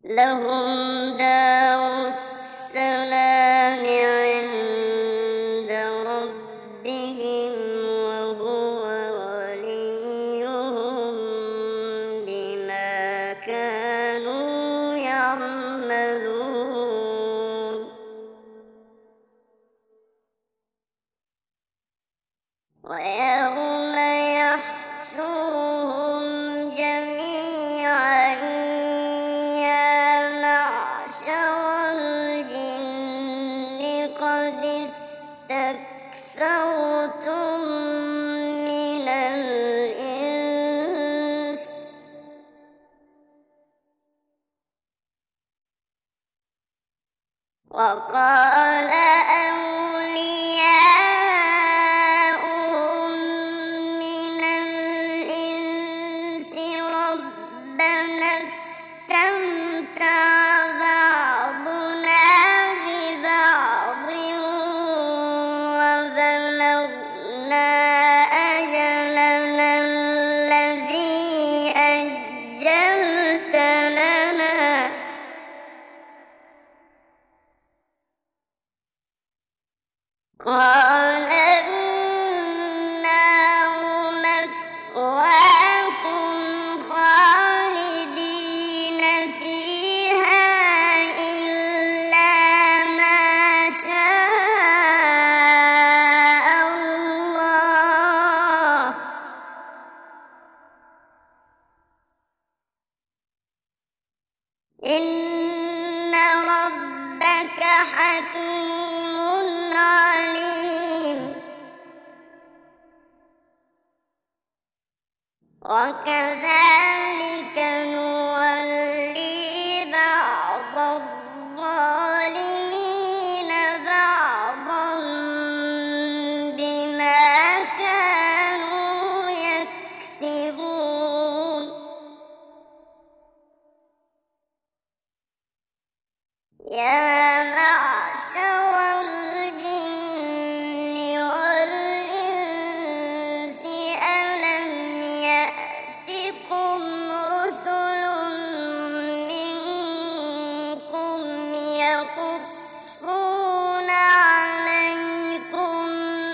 لهم دار السلام عند ربهم وهو وليهم بما كانوا يعملون. ويوم يحشرهم جميعا يا معشر الجن قد استكثرتم من الإنس وقال أولياؤهم من الإنس ربنا استمتع بعضنا ببعض وبلغنا أجلنا الذي أجلت لنا قال النار مثواكم خالدين فيها إلا ما شاء الله إن ربك حكيم عليم. وكذلك نولي بعض الظالمين بعضا بما كانوا يكسبون. يا معشر الجن والإنس ألم يأتكم رسل منكم يقصون عليكم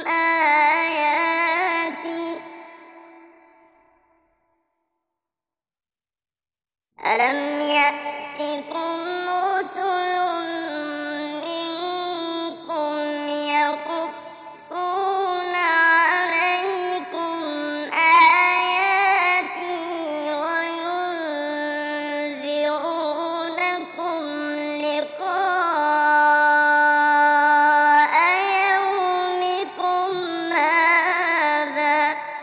آياتي ألم يأتكم رسل منكم يقصون عليكم آياتي وينذرونكم لقاء يومكم هذا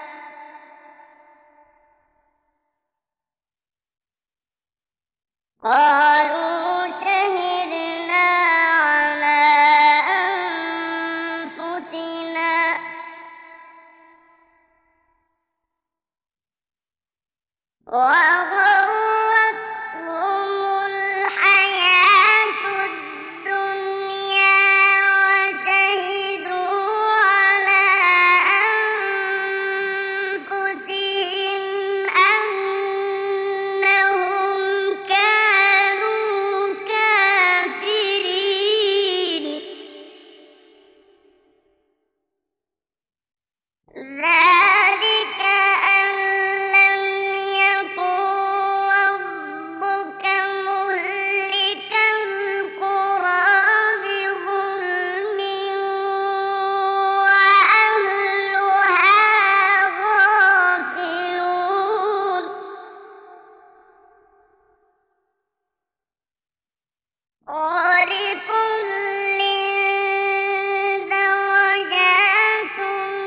قالوا شهدنا على أنفسنا وغرتهم الحياة الدنيا وشهدوا على أنفسهم أنهم كانوا كافرين. ذلك أن لم يكن ربك مهلك القرى بظلم وأهلها غافلون. ولكل درجات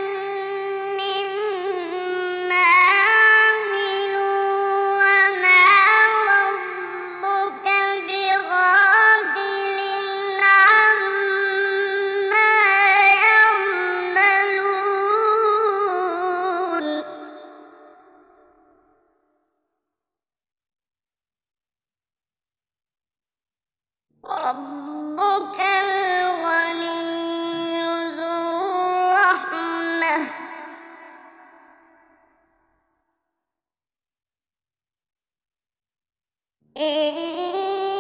مما عملوا وما ربك بغافل عما يعملون. ربك الغني ذو الرحمة إن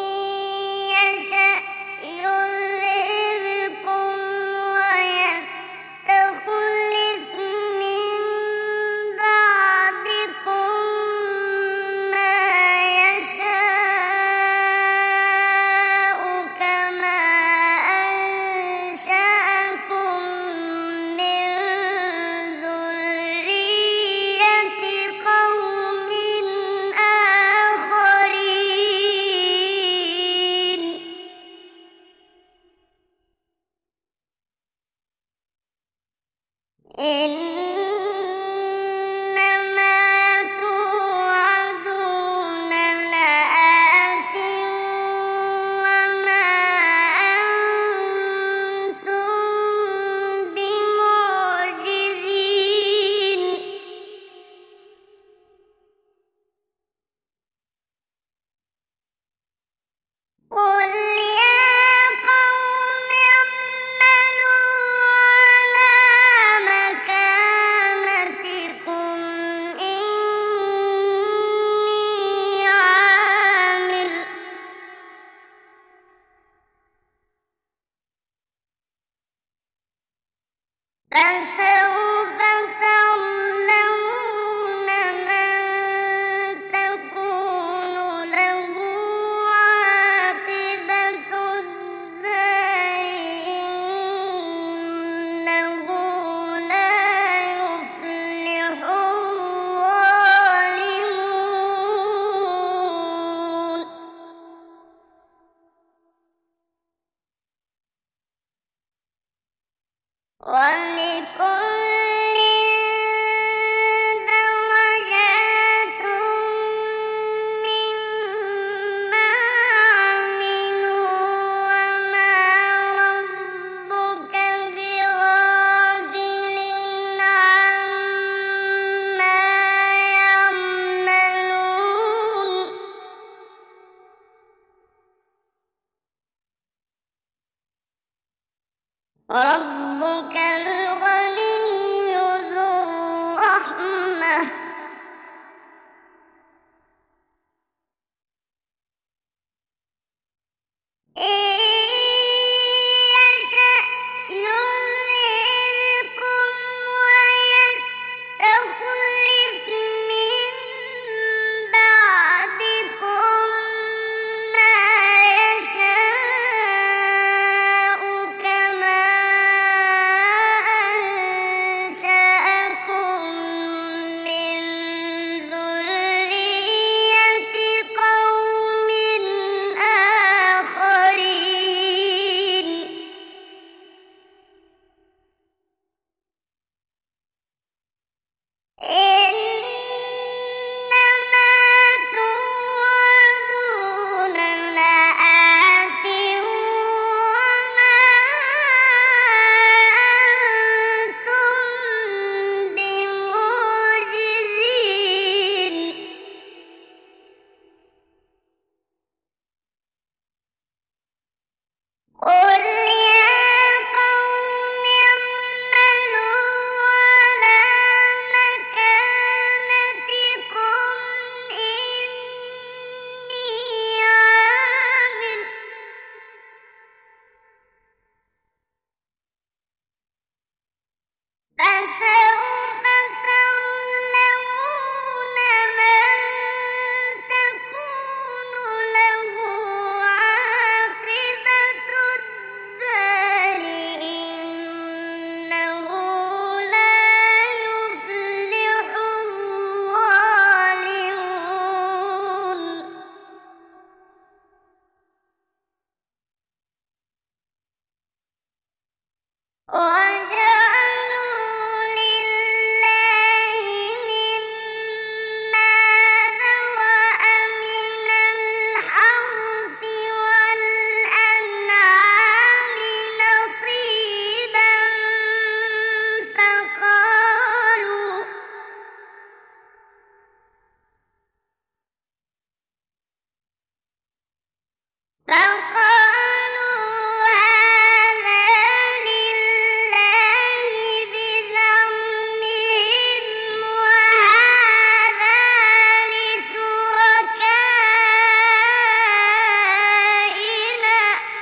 ولكل درجات مما عملوا وما ربك بغافل عما يعملون ربك الغني ذو الرحمة إن يشأ يذهبكم ويستخلف من بعدكم ما يشاء كما أنشأكم من ذرية قوم آخرين إنما توعدون لآت وما أنتم بمعجزين قل يا قوم اعملوا على مكانتكم إني عامل فسوف تعلمون من تكون له عاقبة الدار إنه لا يفلح الظالمون وجعلوا لله مما ذرأ من الحرث والأنعام نصيبا فقالوا هذا لله بزعمهم وهذا لشركائنا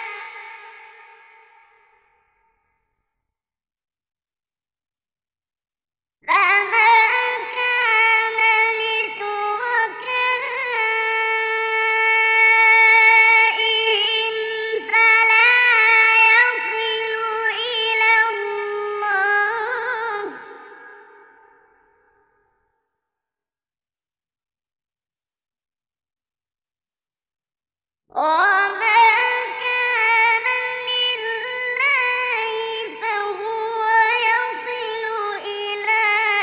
فما كان لشركائهم فلا يصل إلى الله وما كان لله فهو يصل إلى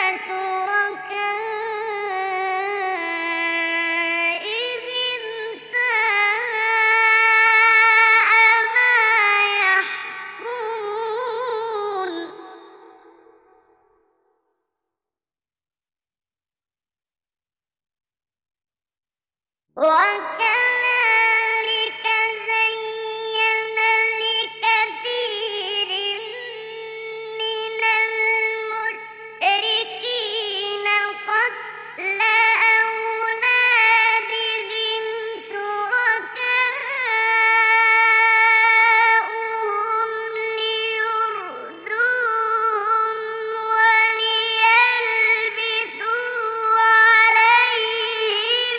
شركائهم ساء ما يحكمون وكذلك زين لكثير من المشركين قتل أولادهم شركاؤهم ليردوهم وليلبسوا عليهم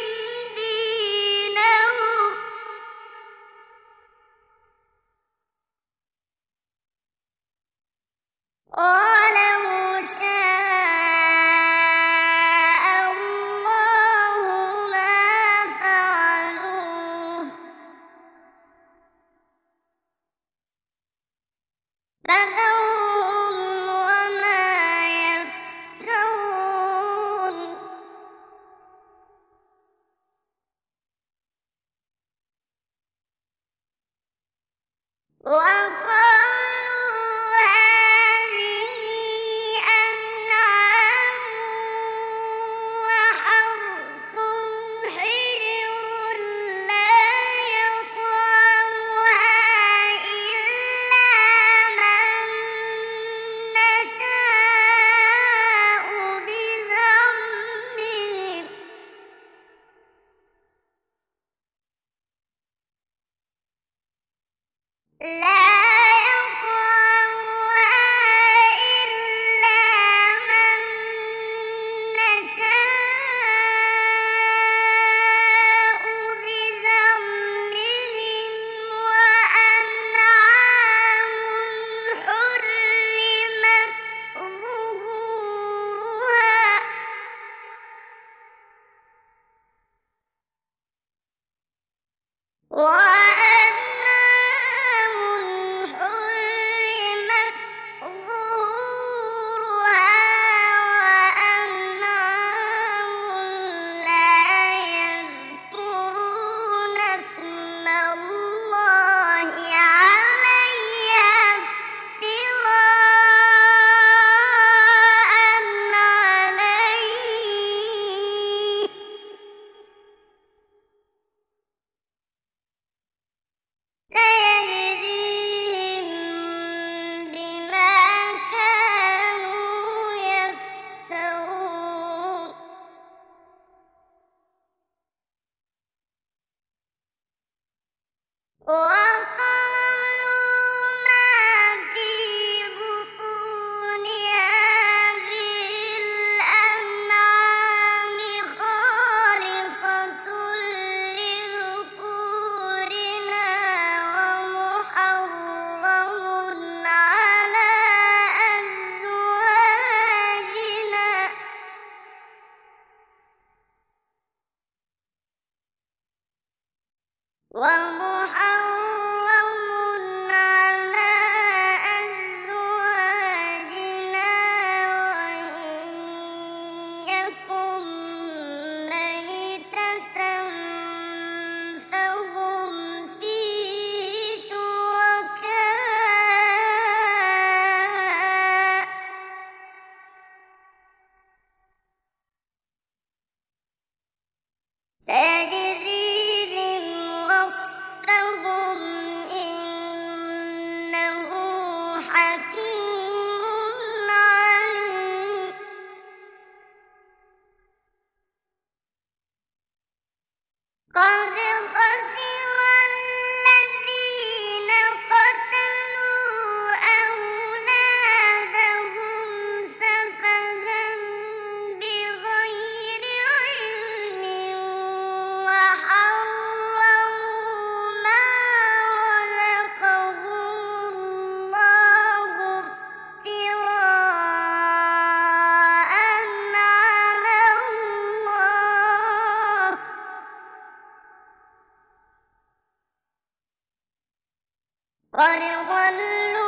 دينهم ولو شاء الله ما فعلوه فذرهم وقالوا هذه أنعام وحرث حجر لا يطعمها إلا من نشاء بزعمهم لا يطعمها إلا من نشاء بزعمهم وأنعام حرمت ظهورها وأنعام حرمت ظهورها وأنعام لا يذكرون اسم الله عليها افتراء عليه سيجزيهم بما كانوا يفترون وقالوا ما في بطون هذه الأنعام خالصة لذكورنا ومحرم على أزواجنا وإن يكن ميتة فهم فيه شركاء سيجزيهم وصفهم إنه حكيم عليم قد خسر الذين قتلوا أولادهم سفها بغير علم وحرموا ما رزقهم الله افتراء على الله قد ضلوا